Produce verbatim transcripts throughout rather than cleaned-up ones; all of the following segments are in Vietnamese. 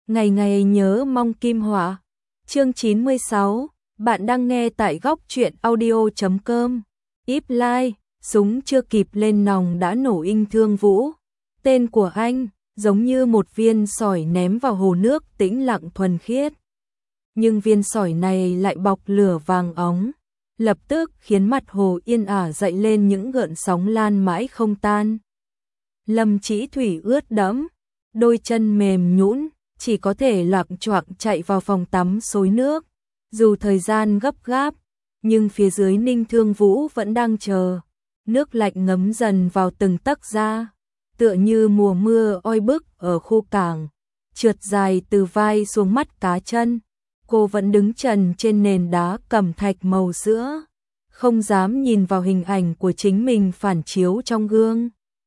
Ngày ngày nhớ mong kim họa. Chương chín mươi sáu, bạn đang nghe tại góc truyện audio chấm com. Íp lai, súng chưa kịp lên nòng đã nổ inh Thương Vũ. Tên của anh, giống như một viên sỏi ném vào hồ nước tĩnh lặng thuần khiết. Nhưng viên sỏi này lại bọc lửa vàng óng, lập tức khiến mặt hồ yên ả dậy lên những gợn sóng lan mãi không tan. Lâm Chỉ Thủy ướt đẫm, đôi chân mềm nhũn, chỉ có thể loạng choạng chạy vào phòng tắm xối nước. Dù thời gian gấp gáp, nhưng phía dưới Ninh Thương Vũ vẫn đang chờ. Nước lạnh ngấm dần vào từng tấc da, tựa như mùa mưa oi bức ở khu cảng, trượt dài từ vai xuống mắt cá chân. Cô vẫn đứng trần trên nền đá cẩm thạch màu sữa, không dám nhìn vào hình ảnh của chính mình phản chiếu trong gương.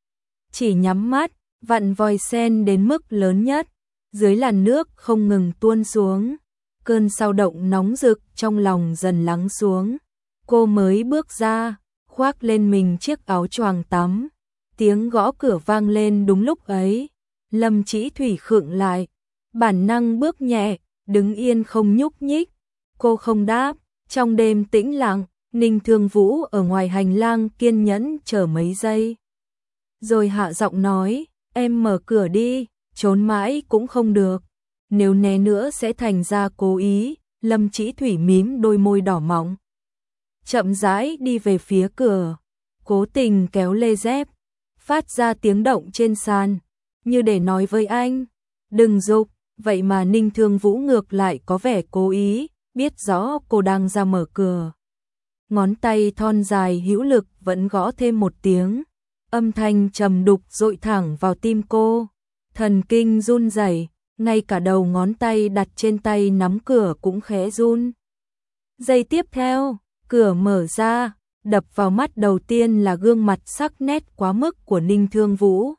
Chỉ nhắm mắt, vặn vòi sen đến mức lớn nhất, dưới làn nước không ngừng tuôn xuống. Cơn sao động nóng rực trong lòng dần lắng xuống. Cô mới bước ra, khoác lên mình chiếc áo choàng tắm. Tiếng gõ cửa vang lên đúng lúc ấy. Lâm Chỉ Thủy khựng lại, bản năng bước nhẹ, đứng yên không nhúc nhích. Cô không đáp. Trong đêm tĩnh lặng, Ninh Thương Vũ ở ngoài hành lang kiên nhẫn chờ mấy giây. Rồi hạ giọng nói, em mở cửa đi, trốn mãi cũng không được. Nếu né nữa sẽ thành ra cố ý. Lâm Chỉ Thủy mím đôi môi đỏ mọng, chậm rãi đi về phía cửa, cố tình kéo lê dép, phát ra tiếng động trên sàn, như để nói với anh, đừng dục. Vậy mà Ninh Thương Vũ ngược lại có vẻ cố ý, biết rõ cô đang ra mở cửa. Ngón tay thon dài hữu lực vẫn gõ thêm một tiếng, âm thanh trầm đục dội thẳng vào tim cô. Thần kinh run rẩy, ngay cả đầu ngón tay đặt trên tay nắm cửa cũng khẽ run. Giây tiếp theo, cửa mở ra, đập vào mắt đầu tiên là gương mặt sắc nét quá mức của Ninh Thương Vũ.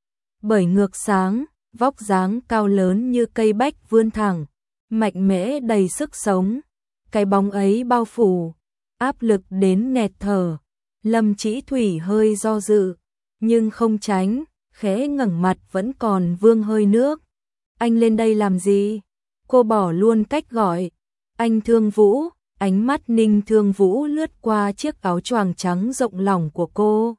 Bởi ngược sáng, vóc dáng cao lớn như cây bách vươn thẳng, mạnh mẽ đầy sức sống. Cái bóng ấy bao phủ, áp lực đến nghẹt thở. Lâm Chỉ Thủy hơi do dự, nhưng không tránh, khẽ ngẩng mặt vẫn còn vương hơi nước. Anh lên đây làm gì? Cô bỏ luôn cách gọi. Anh Thương Vũ. Ánh mắt Ninh Thương Vũ lướt qua chiếc áo choàng trắng rộng lỏng của cô.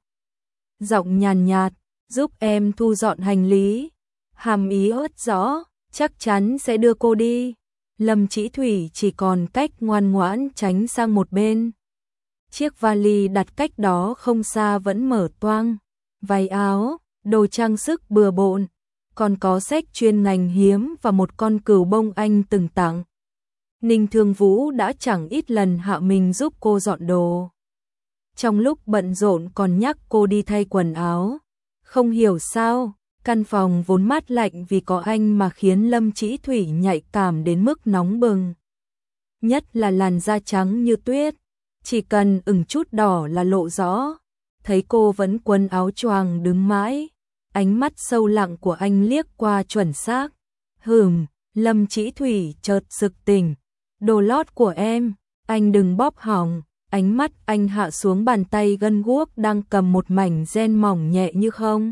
Giọng nhàn nhạt, giúp em thu dọn hành lý. Hàm ý ớt rõ, chắc chắn sẽ đưa cô đi. Lâm Chỉ Thủy chỉ còn cách ngoan ngoãn tránh sang một bên. Chiếc vali đặt cách đó không xa vẫn mở toang. Váy áo, đồ trang sức bừa bộn, còn có sách chuyên ngành hiếm và một con cừu bông anh từng tặng. Ninh Thương Vũ đã chẳng ít lần hạ mình giúp cô dọn đồ. Trong lúc bận rộn còn nhắc cô đi thay quần áo. Không hiểu sao, căn phòng vốn mát lạnh vì có anh mà khiến Lâm Chỉ Thủy nhạy cảm đến mức nóng bừng. Nhất là làn da trắng như tuyết, chỉ cần ửng chút đỏ là lộ rõ. Thấy cô vẫn quần áo choàng đứng mãi, ánh mắt sâu lặng của anh liếc qua chuẩn xác. Hừm, Lâm Chỉ Thủy chợt sực tỉnh. Đồ lót của em, anh đừng bóp hỏng. Ánh mắt anh hạ xuống bàn tay gân guốc đang cầm một mảnh ren mỏng nhẹ như không.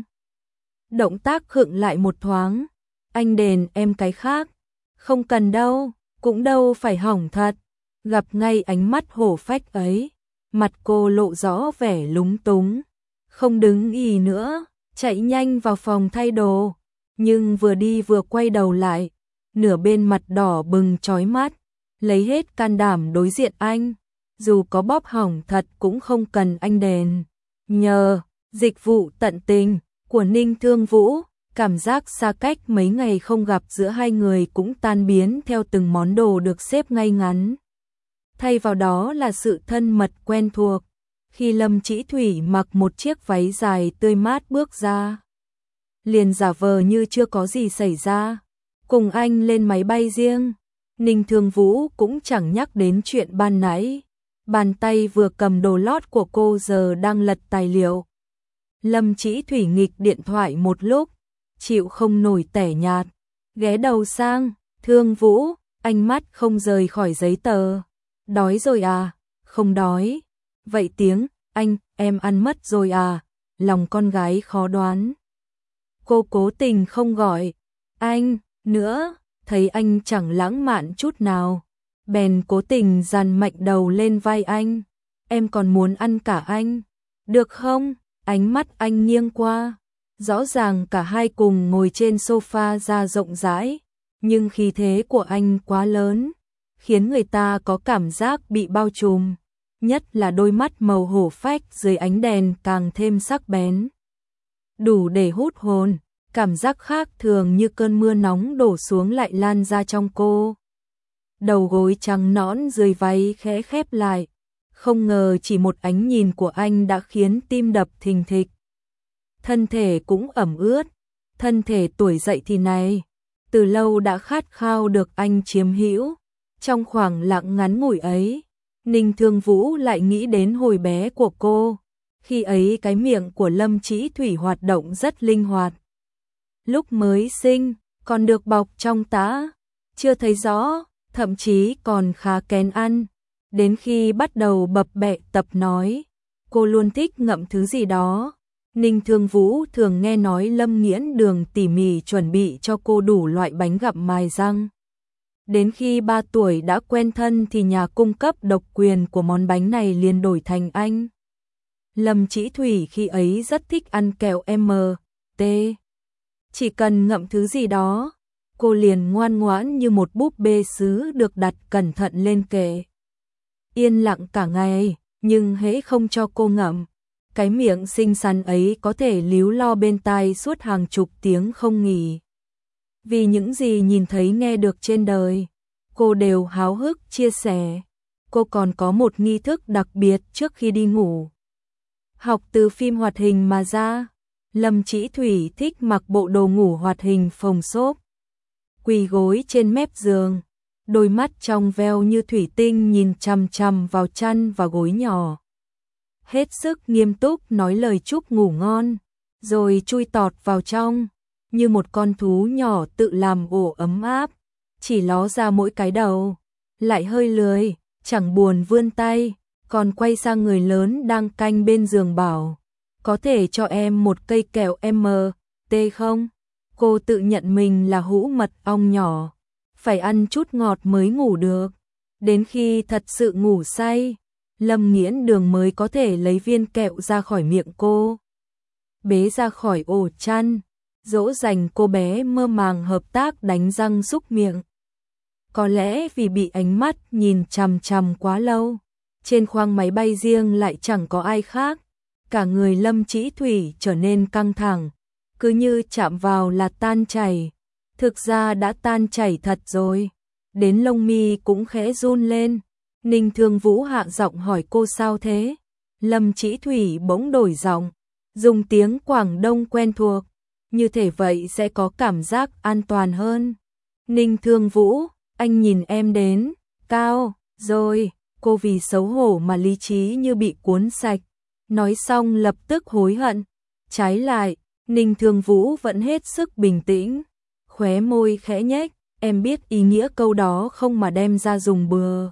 Động tác khựng lại một thoáng. Anh đền em cái khác. Không cần đâu, cũng đâu phải hỏng thật. Gặp ngay ánh mắt hổ phách ấy, mặt cô lộ rõ vẻ lúng túng. Không đứng ì nữa, chạy nhanh vào phòng thay đồ. Nhưng vừa đi vừa quay đầu lại, nửa bên mặt đỏ bừng chói mắt, lấy hết can đảm đối diện anh. Dù có bóp hỏng thật cũng không cần anh đền. Nhờ dịch vụ tận tình của Ninh Thương Vũ, cảm giác xa cách mấy ngày không gặp giữa hai người cũng tan biến theo từng món đồ được xếp ngay ngắn. Thay vào đó là sự thân mật quen thuộc. Khi Lâm Chỉ Thủy mặc một chiếc váy dài tươi mát bước ra, liền giả vờ như chưa có gì xảy ra, cùng anh lên máy bay riêng. Ninh Thương Vũ cũng chẳng nhắc đến chuyện ban nãy. Bàn tay vừa cầm đồ lót của cô giờ đang lật tài liệu. Lâm Chỉ Thủy nghịch điện thoại một lúc, chịu không nổi tẻ nhạt, ghé đầu sang, Thương Vũ, ánh mắt không rời khỏi giấy tờ. Đói rồi à? Không đói. Vậy tiếng, anh, em ăn mất rồi à? Lòng con gái khó đoán. Cô cố tình không gọi anh nữa, thấy anh chẳng lãng mạn chút nào, bèn cố tình dàn mạnh đầu lên vai anh. Em còn muốn ăn cả anh, được không? Ánh mắt anh nghiêng qua, rõ ràng cả hai cùng ngồi trên sofa da rộng rãi, nhưng khí thế của anh quá lớn, khiến người ta có cảm giác bị bao trùm, nhất là đôi mắt màu hổ phách dưới ánh đèn càng thêm sắc bén. Đủ để hút hồn, cảm giác khác thường như cơn mưa nóng đổ xuống lại lan ra trong cô. Đầu gối trắng nõn dưới váy khẽ khép lại, không ngờ chỉ một ánh nhìn của anh đã khiến tim đập thình thịch. Thân thể cũng ẩm ướt, thân thể tuổi dậy thì này, từ lâu đã khát khao được anh chiếm hữu. Trong khoảng lặng ngắn ngủi ấy, Ninh Thương Vũ lại nghĩ đến hồi bé của cô, khi ấy cái miệng của Lâm Chỉ Thủy hoạt động rất linh hoạt. Lúc mới sinh, còn được bọc trong tã, chưa thấy rõ, thậm chí còn khá kén ăn. Đến khi bắt đầu bập bẹ tập nói, cô luôn thích ngậm thứ gì đó. Ninh Thương Vũ thường nghe nói Lâm Nghiễn Đường tỉ mỉ chuẩn bị cho cô đủ loại bánh gặm mài răng. Đến khi ba tuổi đã quen thân thì nhà cung cấp độc quyền của món bánh này liền đổi thành anh. Lâm Chỉ Thủy khi ấy rất thích ăn kẹo em tê. Chỉ cần ngậm thứ gì đó, cô liền ngoan ngoãn như một búp bê sứ được đặt cẩn thận lên kệ. Yên lặng cả ngày, nhưng hễ không cho cô ngậm, cái miệng xinh xắn ấy có thể líu lo bên tai suốt hàng chục tiếng không nghỉ. Vì những gì nhìn thấy nghe được trên đời, cô đều háo hức chia sẻ. Cô còn có một nghi thức đặc biệt trước khi đi ngủ. Học từ phim hoạt hình mà ra, Lâm Chỉ Thủy thích mặc bộ đồ ngủ hoạt hình phồng xốp, quỳ gối trên mép giường, đôi mắt trong veo như thủy tinh nhìn chằm chằm vào chăn và gối nhỏ. Hết sức nghiêm túc nói lời chúc ngủ ngon, rồi chui tọt vào trong, như một con thú nhỏ tự làm ổ ấm áp, chỉ ló ra mỗi cái đầu, lại hơi lười, chẳng buồn vươn tay, còn quay sang người lớn đang canh bên giường bảo, có thể cho em một cây kẹo em tê không? Cô tự nhận mình là hũ mật ong nhỏ, phải ăn chút ngọt mới ngủ được. Đến khi thật sự ngủ say, Lâm Nghiễn Đường mới có thể lấy viên kẹo ra khỏi miệng cô, bế ra khỏi ổ chăn, dỗ dành cô bé mơ màng hợp tác đánh răng xúc miệng. Có lẽ vì bị ánh mắt nhìn chằm chằm quá lâu, trên khoang máy bay riêng lại chẳng có ai khác, cả người Lâm Chỉ Thủy trở nên căng thẳng, cứ như chạm vào là tan chảy. Thực ra đã tan chảy thật rồi, đến lông mi cũng khẽ run lên. Ninh Thương Vũ hạ giọng hỏi cô sao thế? Lâm Chỉ Thủy bỗng đổi giọng, dùng tiếng Quảng Đông quen thuộc, như thể vậy sẽ có cảm giác an toàn hơn. Ninh Thương Vũ, anh nhìn em đến, cao, rồi, cô vì xấu hổ mà lý trí như bị cuốn sạch, nói xong lập tức hối hận. Trái lại, Ninh Thương Vũ vẫn hết sức bình tĩnh, khóe môi khẽ nhếch, em biết ý nghĩa câu đó không mà đem ra dùng bừa.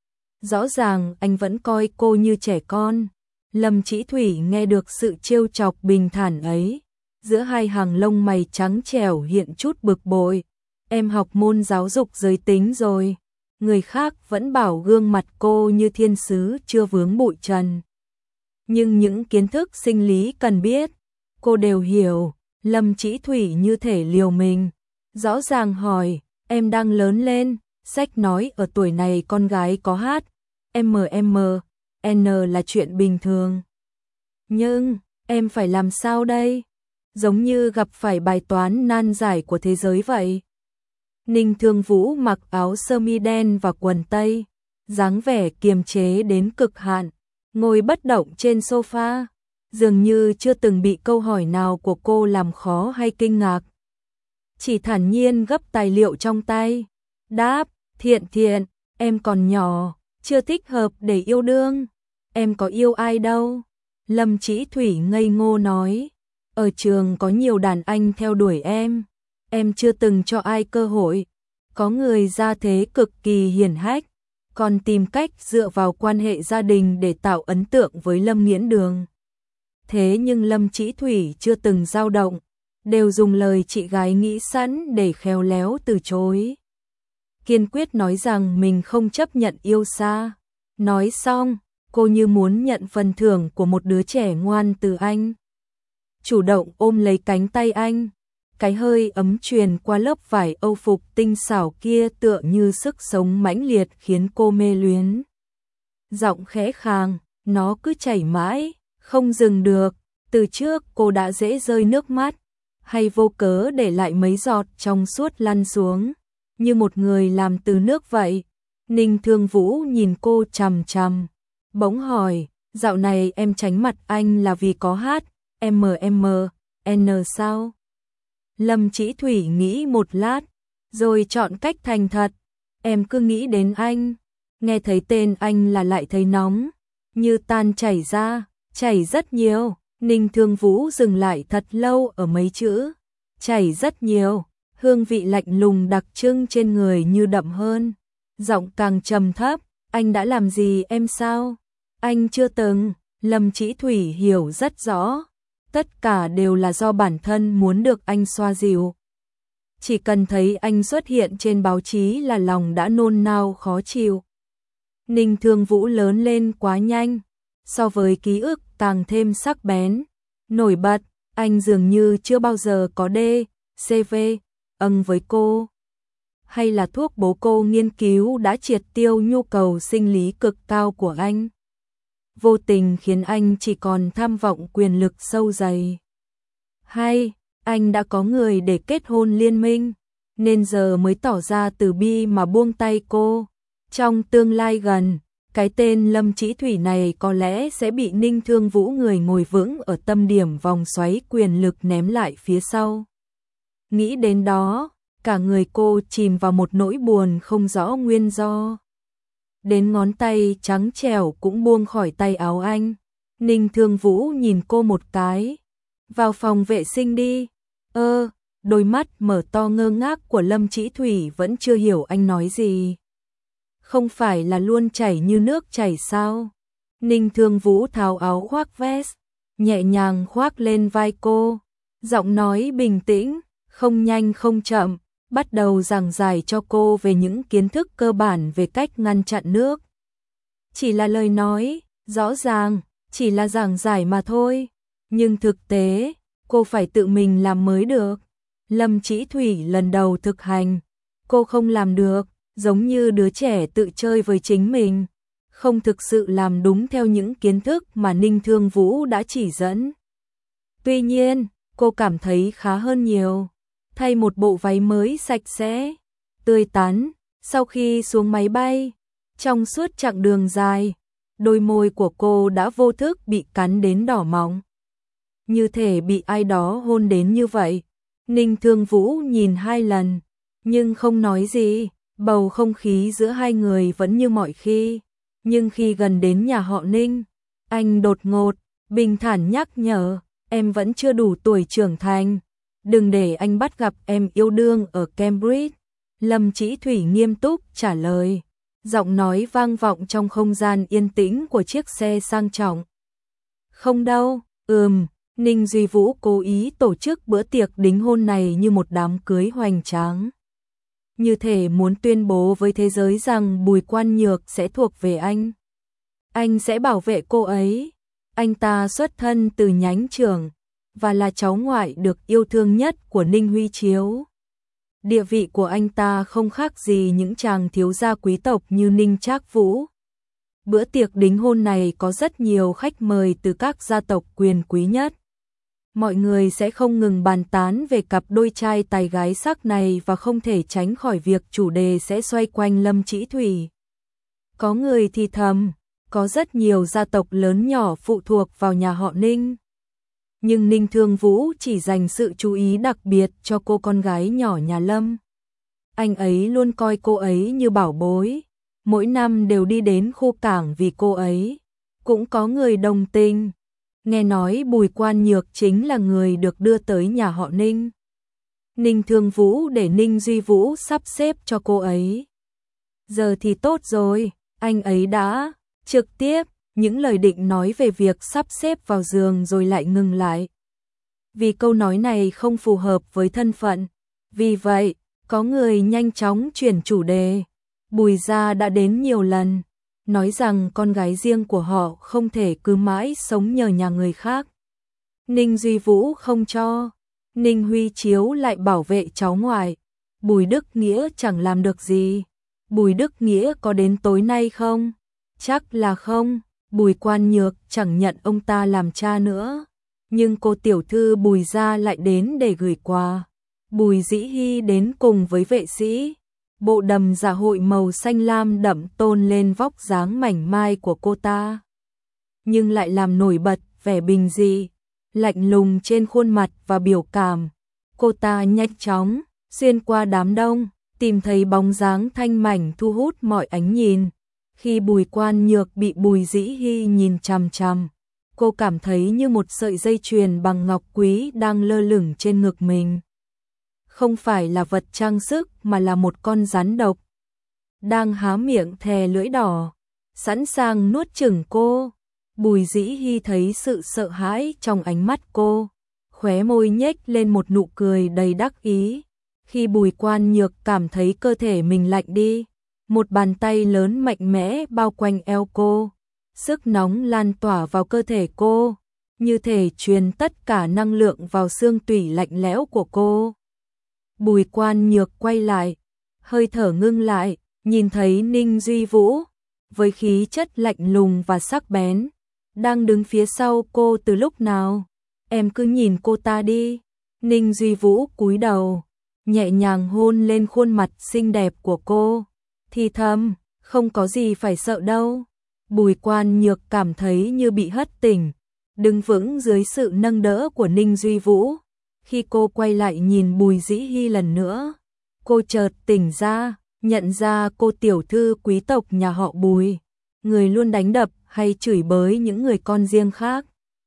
Rõ ràng anh vẫn coi cô như trẻ con. Lâm Chỉ Thủy nghe được sự trêu chọc bình thản ấy, giữa hai hàng lông mày trắng trẻo hiện chút bực bội. Em học môn giáo dục giới tính rồi, người khác vẫn bảo gương mặt cô như thiên sứ chưa vướng bụi trần. Nhưng những kiến thức sinh lý cần biết, cô đều hiểu. Lâm Chỉ Thủy như thể liều mình, rõ ràng hỏi, em đang lớn lên, sách nói ở tuổi này con gái có hát, em em N là chuyện bình thường. Nhưng, em phải làm sao đây? Giống như gặp phải bài toán nan giải của thế giới vậy. Ninh Thương Vũ mặc áo sơ mi đen và quần tây, dáng vẻ kiềm chế đến cực hạn, ngồi bất động trên sofa, dường như chưa từng bị câu hỏi nào của cô làm khó hay kinh ngạc. Chỉ thản nhiên gấp tài liệu trong tay, đáp, Thiện Thiện, em còn nhỏ, chưa thích hợp để yêu đương, em có yêu ai đâu. Lâm Chỉ Thủy ngây ngô nói, ở trường có nhiều đàn anh theo đuổi em, em chưa từng cho ai cơ hội, có người gia thế cực kỳ hiển hách, còn tìm cách dựa vào quan hệ gia đình để tạo ấn tượng với Lâm Nghiễn Đường. Thế nhưng Lâm Chỉ Thủy chưa từng dao động, đều dùng lời chị gái nghĩ sẵn để khéo léo từ chối. kiên quyết nói rằng mình không chấp nhận yêu xa. Nói xong, cô như muốn nhận phần thưởng của một đứa trẻ ngoan từ anh. Chủ động ôm lấy cánh tay anh, cái hơi ấm truyền qua lớp vải âu phục tinh xảo kia tựa như sức sống mãnh liệt khiến cô mê luyến. Giọng khẽ khàng, nó cứ chảy mãi, không dừng được, từ trước cô đã dễ rơi nước mắt, hay vô cớ để lại mấy giọt trong suốt lăn xuống, như một người làm từ nước vậy. Ninh Thương Vũ nhìn cô chằm chằm, bỗng hỏi, dạo này em tránh mặt anh là vì có hát, em em en sao? Lâm Chỉ Thủy nghĩ một lát, rồi chọn cách thành thật, em cứ nghĩ đến anh, nghe thấy tên anh là lại thấy nóng, như tan chảy ra, chảy rất nhiều. Ninh Thương Vũ dừng lại thật lâu ở mấy chữ, chảy rất nhiều, hương vị lạnh lùng đặc trưng trên người như đậm hơn, giọng càng trầm thấp, anh đã làm gì em sao? Anh chưa từng. Lâm Chỉ Thủy hiểu rất rõ, tất cả đều là do bản thân muốn được anh xoa dịu. Chỉ cần thấy anh xuất hiện trên báo chí là lòng đã nôn nao khó chịu. Ninh Thương Vũ lớn lên quá nhanh, so với ký ức càng thêm sắc bén, nổi bật, anh dường như chưa bao giờ có D, xê vê, âng với cô. Hay là thuốc bố cô nghiên cứu đã triệt tiêu nhu cầu sinh lý cực cao của anh, vô tình khiến anh chỉ còn tham vọng quyền lực sâu dày. Hay, anh đã có người để kết hôn liên minh, nên giờ mới tỏ ra từ bi mà buông tay cô. Trong tương lai gần, cái tên Lâm Chỉ Thủy này có lẽ sẽ bị Ninh Thương Vũ người ngồi vững ở tâm điểm vòng xoáy quyền lực ném lại phía sau. Nghĩ đến đó, cả người cô chìm vào một nỗi buồn không rõ nguyên do. Đến ngón tay trắng trẻo cũng buông khỏi tay áo anh. Ninh Thương Vũ nhìn cô một cái. Vào phòng vệ sinh đi. Ơ, đôi mắt mở to ngơ ngác của Lâm Chỉ Thủy vẫn chưa hiểu anh nói gì. Không phải là luôn chảy như nước chảy sao? Ninh Thương Vũ tháo áo khoác vest, nhẹ nhàng khoác lên vai cô. Giọng nói bình tĩnh, không nhanh không chậm, bắt đầu giảng giải cho cô về những kiến thức cơ bản về cách ngăn chặn nước. Chỉ là lời nói, rõ ràng, chỉ là giảng giải mà thôi. Nhưng thực tế, cô phải tự mình làm mới được. Lâm Chỉ Thủy lần đầu thực hành, cô không làm được, giống như đứa trẻ tự chơi với chính mình, không thực sự làm đúng theo những kiến thức mà Ninh Thương Vũ đã chỉ dẫn. Tuy nhiên, cô cảm thấy khá hơn nhiều. Thay một bộ váy mới sạch sẽ, tươi tắn, sau khi xuống máy bay, trong suốt chặng đường dài, đôi môi của cô đã vô thức bị cắn đến đỏ mọng. Như thể bị ai đó hôn đến như vậy. Ninh Thương Vũ nhìn hai lần, nhưng không nói gì, bầu không khí giữa hai người vẫn như mọi khi. Nhưng khi gần đến nhà họ Ninh, anh đột ngột, bình thản nhắc nhở, em vẫn chưa đủ tuổi trưởng thành. Đừng để anh bắt gặp em yêu đương ở Cambridge. Lâm Chỉ Thủy nghiêm túc trả lời, giọng nói vang vọng trong không gian yên tĩnh của chiếc xe sang trọng. Không đâu, ừm, Ninh Duy Vũ cố ý tổ chức bữa tiệc đính hôn này như một đám cưới hoành tráng. Như thể muốn tuyên bố với thế giới rằng Bùi Quan Nhược sẽ thuộc về anh. Anh sẽ bảo vệ cô ấy. Anh ta xuất thân từ nhánh trưởng và là cháu ngoại được yêu thương nhất của Ninh Huy Chiếu. Địa vị của anh ta không khác gì những chàng thiếu gia quý tộc như Ninh Trác Vũ. Bữa tiệc đính hôn này có rất nhiều khách mời từ các gia tộc quyền quý nhất. Mọi người sẽ không ngừng bàn tán về cặp đôi trai tài gái sắc này và không thể tránh khỏi việc chủ đề sẽ xoay quanh Lâm Chỉ Thủy. Có người thì thầm, có rất nhiều gia tộc lớn nhỏ phụ thuộc vào nhà họ Ninh. Nhưng Ninh Thương Vũ chỉ dành sự chú ý đặc biệt cho cô con gái nhỏ nhà Lâm. Anh ấy luôn coi cô ấy như bảo bối, mỗi năm đều đi đến khu cảng vì cô ấy. Cũng có người đồng tình. Nghe nói Bùi Quan Nhược chính là người được đưa tới nhà họ Ninh. Ninh Thương Vũ để Ninh Duy Vũ sắp xếp cho cô ấy. Giờ thì tốt rồi, anh ấy đã trực tiếp những lời định nói về việc sắp xếp vào giường rồi lại ngừng lại. Vì câu nói này không phù hợp với thân phận. Vì vậy, Có người nhanh chóng chuyển chủ đề. Bùi gia đã đến nhiều lần, nói rằng con gái riêng của họ không thể cứ mãi sống nhờ nhà người khác. Ninh Duy Vũ không cho. Ninh Huy Chiếu lại bảo vệ cháu ngoại. Bùi Đức Nghĩa chẳng làm được gì. Bùi Đức Nghĩa có đến tối nay không? Chắc là không. Bùi Quan Nhược chẳng nhận ông ta làm cha nữa. Nhưng cô tiểu thư Bùi gia lại đến để gửi quà. Bùi Dĩ Hy đến cùng với vệ sĩ. Bộ đầm dạ hội màu xanh lam đậm tôn lên vóc dáng mảnh mai của cô ta. Nhưng lại làm nổi bật vẻ bình dị, lạnh lùng trên khuôn mặt và biểu cảm. Cô ta nhanh chóng xuyên qua đám đông, tìm thấy bóng dáng thanh mảnh thu hút mọi ánh nhìn. Khi Bùi Quan Nhược bị Bùi Dĩ Hy nhìn chằm chằm, cô cảm thấy như một sợi dây chuyền bằng ngọc quý đang lơ lửng trên ngực mình. Không phải là vật trang sức mà là một con rắn độc đang há miệng thè lưỡi đỏ, sẵn sàng nuốt chửng cô. Bùi Dĩ Hy thấy sự sợ hãi trong ánh mắt cô, khóe môi nhếch lên một nụ cười đầy đắc ý. Khi Bùi Quan Nhược cảm thấy cơ thể mình lạnh đi, một bàn tay lớn mạnh mẽ bao quanh eo cô, sức nóng lan tỏa vào cơ thể cô, như thể truyền tất cả năng lượng vào xương tủy lạnh lẽo của cô. Bùi Quan Nhược quay lại, hơi thở ngưng lại, nhìn thấy Ninh Duy Vũ, với khí chất lạnh lùng và sắc bén, đang đứng phía sau cô từ lúc nào. Em cứ nhìn cô ta đi. Ninh Duy Vũ cúi đầu, nhẹ nhàng hôn lên khuôn mặt xinh đẹp của cô, thì thầm, không có gì phải sợ đâu. Bùi Quan Nhược cảm thấy như bị hất tỉnh, đứng vững dưới sự nâng đỡ của Ninh Duy Vũ. Khi cô quay lại nhìn Bùi Dĩ Hy lần nữa, cô chợt tỉnh ra, nhận ra cô tiểu thư quý tộc nhà họ Bùi, người luôn đánh đập hay chửi bới những người con riêng khác.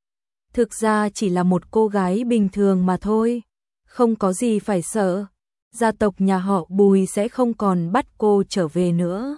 Thực ra chỉ là một cô gái bình thường mà thôi, không có gì phải sợ. Gia tộc nhà họ Bùi sẽ không còn bắt cô trở về nữa.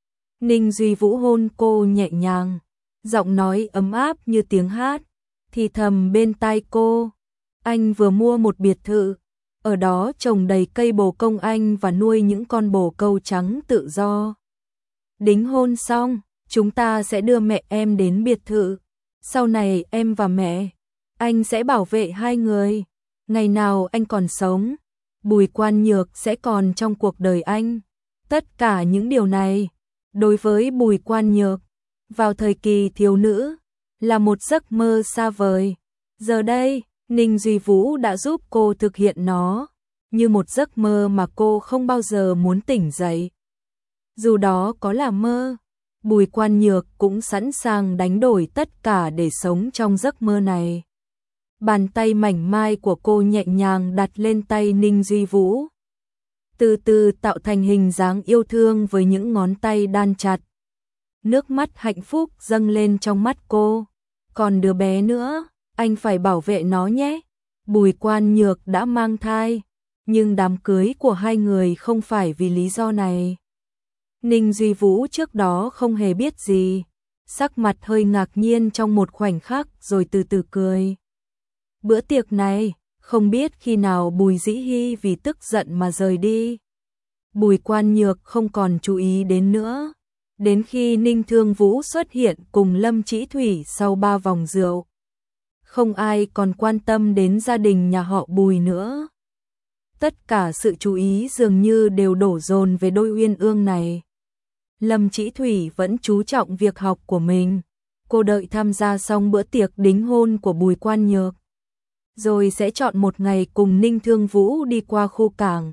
Ninh Duy Vũ hôn cô nhẹ nhàng, giọng nói ấm áp như tiếng hát, thì thầm bên tai cô. Anh vừa mua một biệt thự, ở đó trồng đầy cây bồ công anh và nuôi những con bồ câu trắng tự do. Đính hôn xong, chúng ta sẽ đưa mẹ em đến biệt thự. Sau này em và mẹ, anh sẽ bảo vệ hai người. Ngày nào anh còn sống, Bùi Quan Nhược sẽ còn trong cuộc đời anh. Tất cả những điều này, đối với Bùi Quan Nhược, vào thời kỳ thiếu nữ, là một giấc mơ xa vời. Giờ đây, Ninh Duy Vũ đã giúp cô thực hiện nó, như một giấc mơ mà cô không bao giờ muốn tỉnh dậy. Dù đó có là mơ, Bùi Quan Nhược cũng sẵn sàng đánh đổi tất cả để sống trong giấc mơ này. Bàn tay mảnh mai của cô nhẹ nhàng đặt lên tay Ninh Duy Vũ, từ từ tạo thành hình dáng yêu thương với những ngón tay đan chặt. Nước mắt hạnh phúc dâng lên trong mắt cô. Còn đứa bé nữa, anh phải bảo vệ nó nhé. Bùi Quan Nhược đã mang thai, nhưng đám cưới của hai người không phải vì lý do này. Ninh Duy Vũ trước đó không hề biết gì, sắc mặt hơi ngạc nhiên trong một khoảnh khắc rồi từ từ cười. Bữa tiệc này, không biết khi nào Bùi Dĩ Hy vì tức giận mà rời đi. Bùi Quan Nhược không còn chú ý đến nữa, đến khi Ninh Thương Vũ xuất hiện cùng Lâm Chỉ Thủy sau ba vòng rượu. Không ai còn quan tâm đến gia đình nhà họ Bùi nữa. Tất cả sự chú ý dường như đều đổ dồn về đôi uyên ương này. Lâm Chỉ Thủy vẫn chú trọng việc học của mình. Cô đợi tham gia xong bữa tiệc đính hôn của Bùi Quan Nhược, rồi sẽ chọn một ngày cùng Ninh Thương Vũ đi qua khu cảng.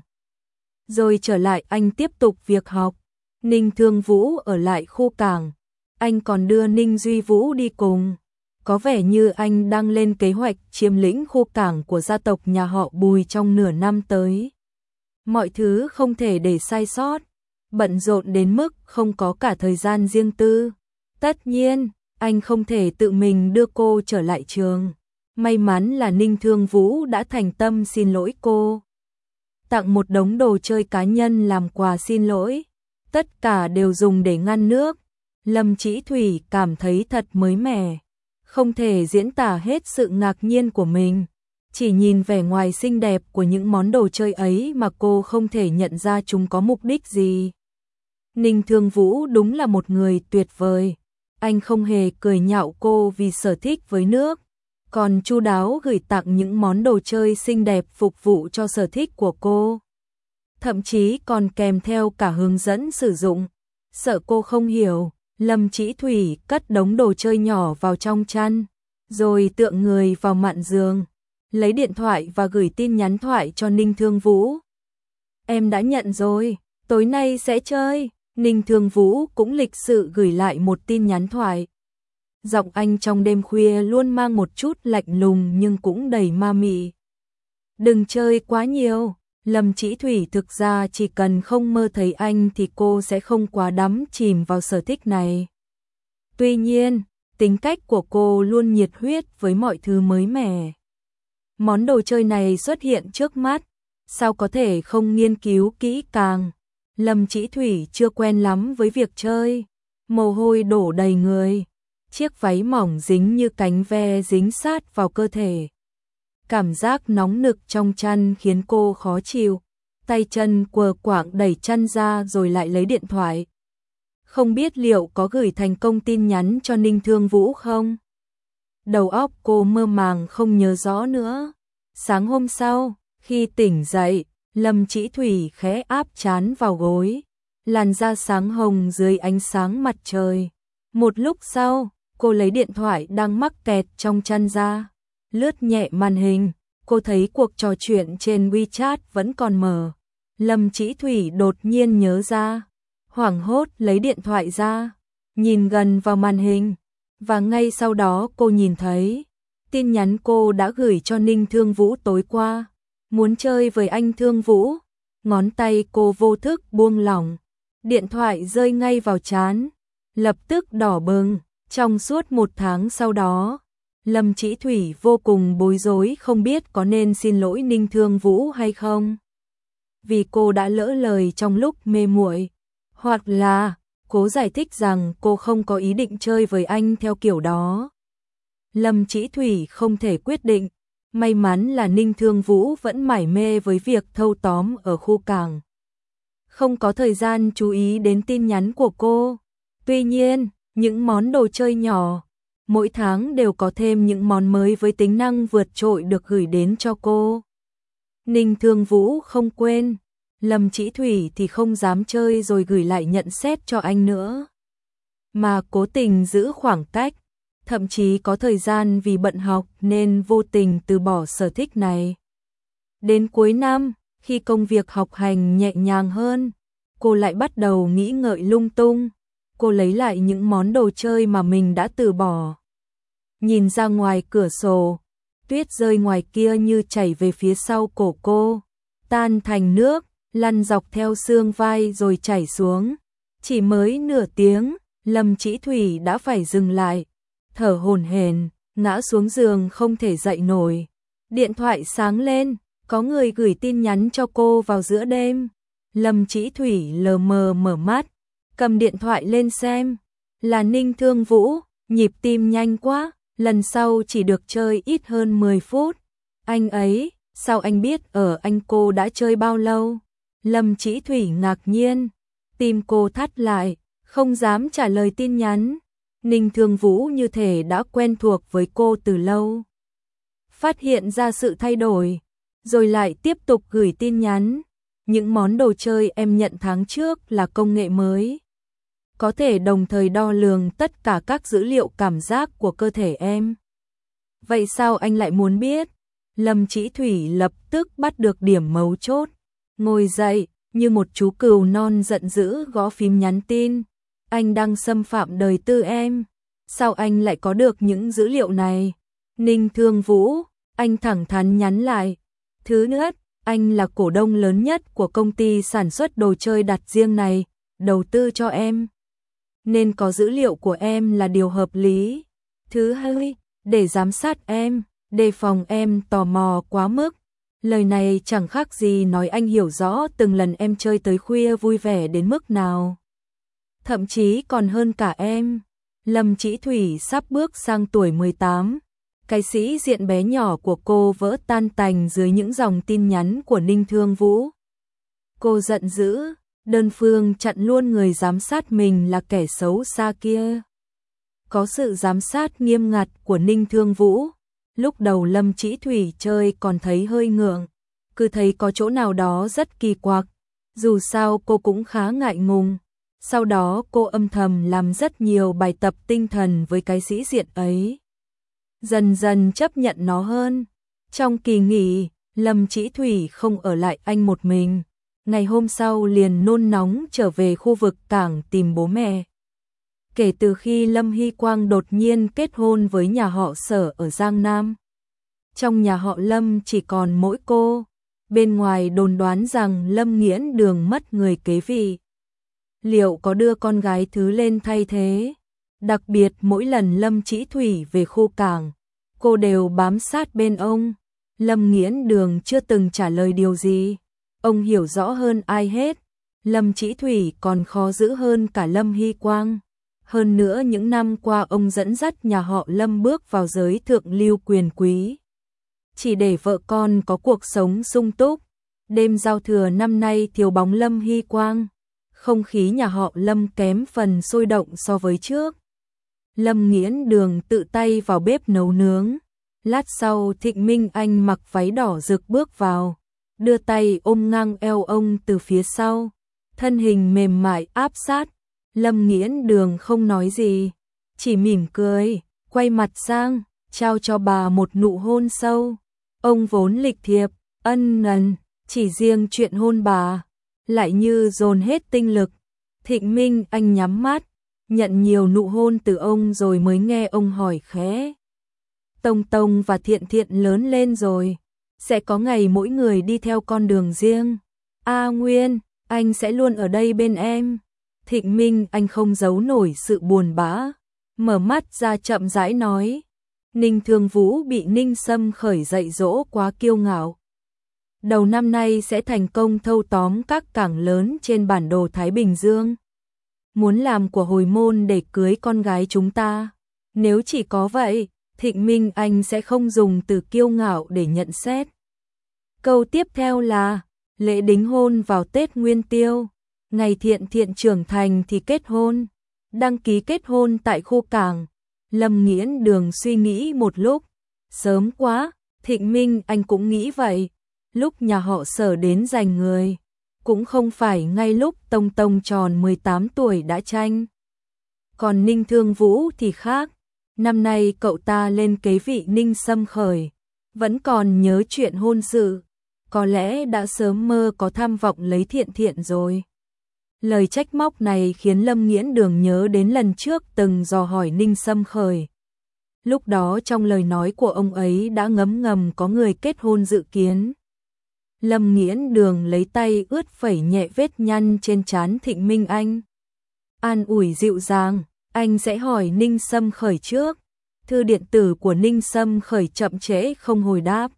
Rồi trở lại anh tiếp tục việc học. Ninh Thương Vũ ở lại khu cảng, anh còn đưa Ninh Duy Vũ đi cùng. Có vẻ như anh đang lên kế hoạch chiếm lĩnh khu cảng của gia tộc nhà họ Bùi trong nửa năm tới. Mọi thứ không thể để sai sót, bận rộn đến mức không có cả thời gian riêng tư. Tất nhiên, anh không thể tự mình đưa cô trở lại trường. May mắn là Ninh Thương Vũ đã thành tâm xin lỗi cô, tặng một đống đồ chơi cá nhân làm quà xin lỗi. Tất cả đều dùng để ngăn nước. Lâm Chỉ Thủy cảm thấy thật mới mẻ, không thể diễn tả hết sự ngạc nhiên của mình. Chỉ nhìn vẻ ngoài xinh đẹp của những món đồ chơi ấy mà cô không thể nhận ra chúng có mục đích gì. Ninh Thương Vũ đúng là một người tuyệt vời. Anh không hề cười nhạo cô vì sở thích với nước, còn chu đáo gửi tặng những món đồ chơi xinh đẹp phục vụ cho sở thích của cô. Thậm chí còn kèm theo cả hướng dẫn sử dụng. Sợ cô không hiểu, Lâm Chỉ Thủy cất đống đồ chơi nhỏ vào trong chăn, rồi tựa người vào mạn giường, lấy điện thoại và gửi tin nhắn thoại cho Ninh Thương Vũ. Em đã nhận rồi, tối nay sẽ chơi. Ninh Thương Vũ cũng lịch sự gửi lại một tin nhắn thoại. Giọng anh trong đêm khuya luôn mang một chút lạnh lùng nhưng cũng đầy ma mị. Đừng chơi quá nhiều. Lâm Chỉ Thủy thực ra chỉ cần không mơ thấy anh thì cô sẽ không quá đắm chìm vào sở thích này. Tuy nhiên, tính cách của cô luôn nhiệt huyết với mọi thứ mới mẻ. Món đồ chơi này xuất hiện trước mắt, sao có thể không nghiên cứu kỹ càng. Lâm Chỉ Thủy chưa quen lắm với việc chơi, mồ hôi đổ đầy người, chiếc váy mỏng dính như cánh ve dính sát vào cơ thể. Cảm giác nóng nực trong chăn khiến cô khó chịu, tay chân quờ quạng đẩy chăn ra rồi lại lấy điện thoại. Không biết liệu có gửi thành công tin nhắn cho Ninh Thương Vũ không? Đầu óc cô mơ màng không nhớ rõ nữa. Sáng hôm sau, khi tỉnh dậy, Lâm Chỉ Thủy khẽ áp trán vào gối, làn da sáng hồng dưới ánh sáng mặt trời. Một lúc sau, cô lấy điện thoại đang mắc kẹt trong chăn ra, lướt nhẹ màn hình, cô thấy cuộc trò chuyện trên WeChat vẫn còn mở. Lâm Chỉ Thủy đột nhiên nhớ ra, hoảng hốt lấy điện thoại ra, nhìn gần vào màn hình, và ngay sau đó cô nhìn thấy tin nhắn cô đã gửi cho Ninh Thương Vũ tối qua. Muốn chơi với anh Thương Vũ. Ngón tay cô vô thức buông lỏng, điện thoại rơi ngay vào trán, lập tức đỏ bừng. Trong suốt một tháng sau đó, Lâm Chỉ Thủy vô cùng bối rối không biết có nên xin lỗi Ninh Thương Vũ hay không. Vì cô đã lỡ lời trong lúc mê muội, hoặc là cố giải thích rằng cô không có ý định chơi với anh theo kiểu đó. Lâm Chỉ Thủy không thể quyết định. May mắn là Ninh Thương Vũ vẫn mải mê với việc thâu tóm ở khu cảng, không có thời gian chú ý đến tin nhắn của cô. Tuy nhiên, những món đồ chơi nhỏ, mỗi tháng đều có thêm những món mới với tính năng vượt trội được gửi đến cho cô. Ninh Thương Vũ không quên, Lâm Chỉ Thủy thì không dám chơi rồi gửi lại nhận xét cho anh nữa, mà cố tình giữ khoảng cách. Thậm chí có thời gian vì bận học nên vô tình từ bỏ sở thích này. Đến cuối năm, khi công việc học hành nhẹ nhàng hơn, cô lại bắt đầu nghĩ ngợi lung tung. Cô lấy lại những món đồ chơi mà mình đã từ bỏ. Nhìn ra ngoài cửa sổ, tuyết rơi ngoài kia như chảy về phía sau cổ cô, tan thành nước, lăn dọc theo xương vai rồi chảy xuống. Chỉ mới nửa tiếng, Lâm Chỉ Thủy đã phải dừng lại, thở hổn hển, ngã xuống giường không thể dậy nổi. Điện thoại sáng lên, có người gửi tin nhắn cho cô vào giữa đêm. Lâm Chỉ Thủy lờ mờ mở mắt, cầm điện thoại lên xem, là Ninh Thương Vũ, nhịp tim nhanh quá, lần sau chỉ được chơi ít hơn mười phút. Anh ấy, sao anh biết ở anh cô đã chơi bao lâu? Lâm Chỉ Thủy ngạc nhiên, tim cô thắt lại, không dám trả lời tin nhắn. Ninh Thương Vũ như thể đã quen thuộc với cô từ lâu. Phát hiện ra sự thay đổi, rồi lại tiếp tục gửi tin nhắn. Những món đồ chơi em nhận tháng trước là công nghệ mới, có thể đồng thời đo lường tất cả các dữ liệu cảm giác của cơ thể em. Vậy sao anh lại muốn biết? Lâm Chỉ Thủy lập tức bắt được điểm mấu chốt, ngồi dậy, như một chú cừu non giận dữ gõ phím nhắn tin. Anh đang xâm phạm đời tư em. Sao anh lại có được những dữ liệu này? Ninh Thương Vũ, anh thẳng thắn nhắn lại. Thứ nhất, anh là cổ đông lớn nhất của công ty sản xuất đồ chơi đặt riêng này, đầu tư cho em, nên có dữ liệu của em là điều hợp lý. Thứ hai, để giám sát em, đề phòng em tò mò quá mức. Lời này chẳng khác gì nói anh hiểu rõ từng lần em chơi tới khuya vui vẻ đến mức nào. Thậm chí còn hơn cả em. Lâm Chỉ Thủy sắp bước sang tuổi mười tám, Cái sĩ diện bé nhỏ của cô vỡ tan tành dưới những dòng tin nhắn của Ninh Thương Vũ. Cô giận dữ, đơn phương chặn luôn người giám sát mình là kẻ xấu xa kia. Có sự giám sát nghiêm ngặt của Ninh Thương Vũ, lúc đầu Lâm Chỉ Thủy chơi còn thấy hơi ngượng, cứ thấy có chỗ nào đó rất kỳ quặc, dù sao cô cũng khá ngại ngùng. Sau đó cô âm thầm làm rất nhiều bài tập tinh thần với cái sĩ diện ấy. Dần dần chấp nhận nó hơn. Trong kỳ nghỉ, Lâm Chỉ Thủy không ở lại anh một mình. Ngày hôm sau liền nôn nóng trở về khu vực cảng tìm bố mẹ. Kể từ khi Lâm Hy Quang đột nhiên kết hôn với nhà họ Sở ở Giang Nam, trong nhà họ Lâm chỉ còn mỗi cô. Bên ngoài đồn đoán rằng Lâm Nghiễn Đường mất người kế vị. Liệu có đưa con gái thứ lên thay thế? Đặc biệt mỗi lần Lâm Chỉ Thủy về khu cảng, cô đều bám sát bên ông. Lâm Nghiễn Đường chưa từng trả lời điều gì. Ông hiểu rõ hơn ai hết. Lâm Chỉ Thủy còn khó giữ hơn cả Lâm Hy Quang. Hơn nữa những năm qua ông dẫn dắt nhà họ Lâm bước vào giới thượng lưu quyền quý, chỉ để vợ con có cuộc sống sung túc. Đêm giao thừa năm nay thiếu bóng Lâm Hy Quang. Không khí nhà họ Lâm kém phần sôi động so với trước. Lâm Nghiễn Đường tự tay vào bếp nấu nướng. Lát sau Thịnh Minh Anh mặc váy đỏ rực bước vào, đưa tay ôm ngang eo ông từ phía sau, thân hình mềm mại áp sát. Lâm Nghiễn Đường không nói gì, chỉ mỉm cười, quay mặt sang, trao cho bà một nụ hôn sâu. Ông vốn lịch thiệp, ân cần, chỉ riêng chuyện hôn bà, lại như dồn hết tinh lực. Thịnh Minh Anh nhắm mắt, nhận nhiều nụ hôn từ ông rồi mới nghe ông hỏi khẽ. Tông Tông và Thiện Thiện lớn lên rồi, sẽ có ngày mỗi người đi theo con đường riêng. A Nguyên, anh sẽ luôn ở đây bên em. Thịnh Minh Anh không giấu nổi sự buồn bã, mở mắt ra chậm rãi nói. Ninh Thương Vũ bị Ninh Sâm khởi dạy dỗ quá kiêu ngạo. Đầu năm nay sẽ thành công thâu tóm các cảng lớn trên bản đồ Thái Bình Dương. Muốn làm của hồi môn để cưới con gái chúng ta. Nếu chỉ có vậy, Thịnh Minh Anh sẽ không dùng từ kiêu ngạo để nhận xét. Câu tiếp theo là, lễ đính hôn vào Tết Nguyên Tiêu. Ngày Thiện Thiện trưởng thành thì kết hôn. Đăng ký kết hôn tại khu cảng. Lâm Nghiễn Đường suy nghĩ một lúc. Sớm quá, Thịnh Minh Anh cũng nghĩ vậy. Lúc nhà họ Sở đến giành người, cũng không phải ngay lúc Tông Tông tròn mười tám tuổi đã tranh. Còn Ninh Thương Vũ thì khác. Năm nay cậu ta lên kế vị Ninh Sâm khởi, vẫn còn nhớ chuyện hôn sự. Có lẽ đã sớm mơ có tham vọng lấy Thiện Thiện rồi. Lời trách móc này khiến Lâm Nghiễn Đường nhớ đến lần trước từng dò hỏi Ninh Sâm khởi. Lúc đó trong lời nói của ông ấy đã ngấm ngầm có người kết hôn dự kiến. Lâm Nghiễn Đường lấy tay ướt phẩy nhẹ vết nhăn trên trán Thịnh Minh Anh. An ủi dịu dàng, anh sẽ hỏi Ninh Sâm khởi trước. Thư điện tử của Ninh Sâm khởi chậm trễ không hồi đáp.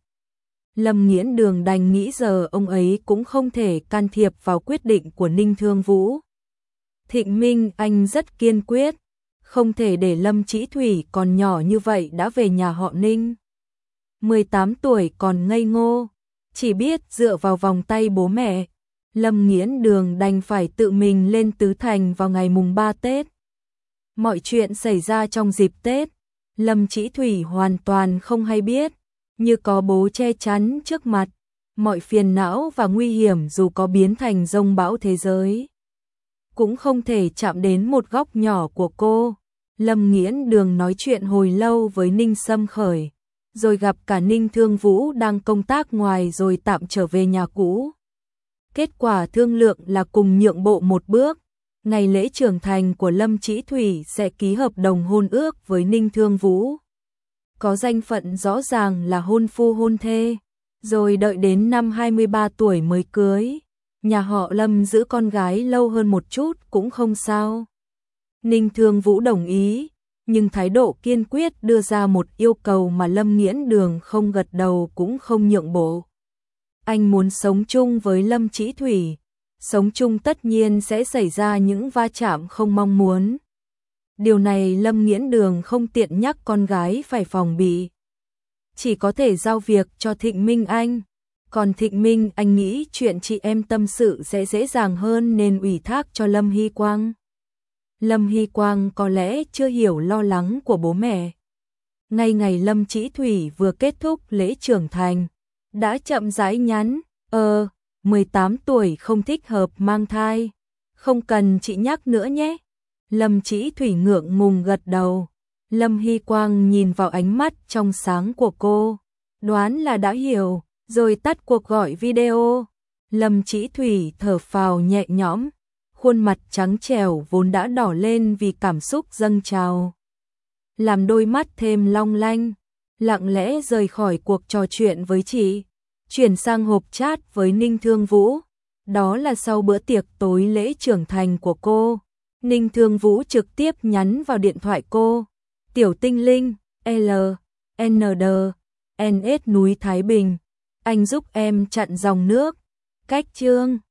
Lâm Nghiễn Đường đành nghĩ giờ ông ấy cũng không thể can thiệp vào quyết định của Ninh Thương Vũ. Thịnh Minh Anh rất kiên quyết, không thể để Lâm Chỉ Thủy còn nhỏ như vậy đã về nhà họ Ninh. mười tám tuổi còn ngây ngô, chỉ biết dựa vào vòng tay bố mẹ. Lâm Nghiễn Đường đành phải tự mình lên Tứ Thành vào ngày mùng ba Tết. Mọi chuyện xảy ra trong dịp Tết, Lâm Chỉ Thủy hoàn toàn không hay biết, như có bố che chắn trước mặt. Mọi phiền não và nguy hiểm dù có biến thành dông bão thế giới, cũng không thể chạm đến một góc nhỏ của cô. Lâm Nghiễn Đường nói chuyện hồi lâu với Ninh Sâm khởi, rồi gặp cả Ninh Thương Vũ đang công tác ngoài rồi tạm trở về nhà cũ. Kết quả thương lượng là cùng nhượng bộ một bước. Ngày lễ trưởng thành của Lâm Chỉ Thủy sẽ ký hợp đồng hôn ước với Ninh Thương Vũ. Có danh phận rõ ràng là hôn phu hôn thê, rồi đợi đến năm hai mươi ba tuổi mới cưới. Nhà họ Lâm giữ con gái lâu hơn một chút cũng không sao. Ninh Thương Vũ đồng ý, nhưng thái độ kiên quyết đưa ra một yêu cầu mà Lâm Nghiễn Đường không gật đầu cũng không nhượng bộ. Anh muốn sống chung với Lâm Chỉ Thủy, sống chung tất nhiên sẽ xảy ra những va chạm không mong muốn. Điều này Lâm Nghiễn Đường không tiện nhắc con gái phải phòng bị. chỉ có thể giao việc cho Thịnh Minh Anh. Còn Thịnh Minh Anh nghĩ chuyện chị em tâm sự sẽ dễ dàng hơn nên ủy thác cho Lâm Hy Quang. Lâm Hy Quang có lẽ chưa hiểu lo lắng của bố mẹ. Ngay ngày Lâm Chỉ Thủy vừa kết thúc lễ trưởng thành, đã chậm rãi nhắn, ờ, mười tám tuổi không thích hợp mang thai, không cần chị nhắc nữa nhé. Lâm Chỉ Thủy ngượng ngùng gật đầu. Lâm Hy Quang nhìn vào ánh mắt trong sáng của cô, đoán là đã hiểu, rồi tắt cuộc gọi video. Lâm Chỉ Thủy thở phào nhẹ nhõm, khuôn mặt trắng trẻo vốn đã đỏ lên vì cảm xúc dâng trào, làm đôi mắt thêm long lanh, lặng lẽ rời khỏi cuộc trò chuyện với chị, chuyển sang hộp chat với Ninh Thương Vũ. Đó là sau bữa tiệc tối lễ trưởng thành của cô. Ninh Thương Vũ trực tiếp nhắn vào điện thoại cô, tiểu tinh linh, L, N D, N S núi Thái Bình, anh giúp em chặn dòng nước, cách chương.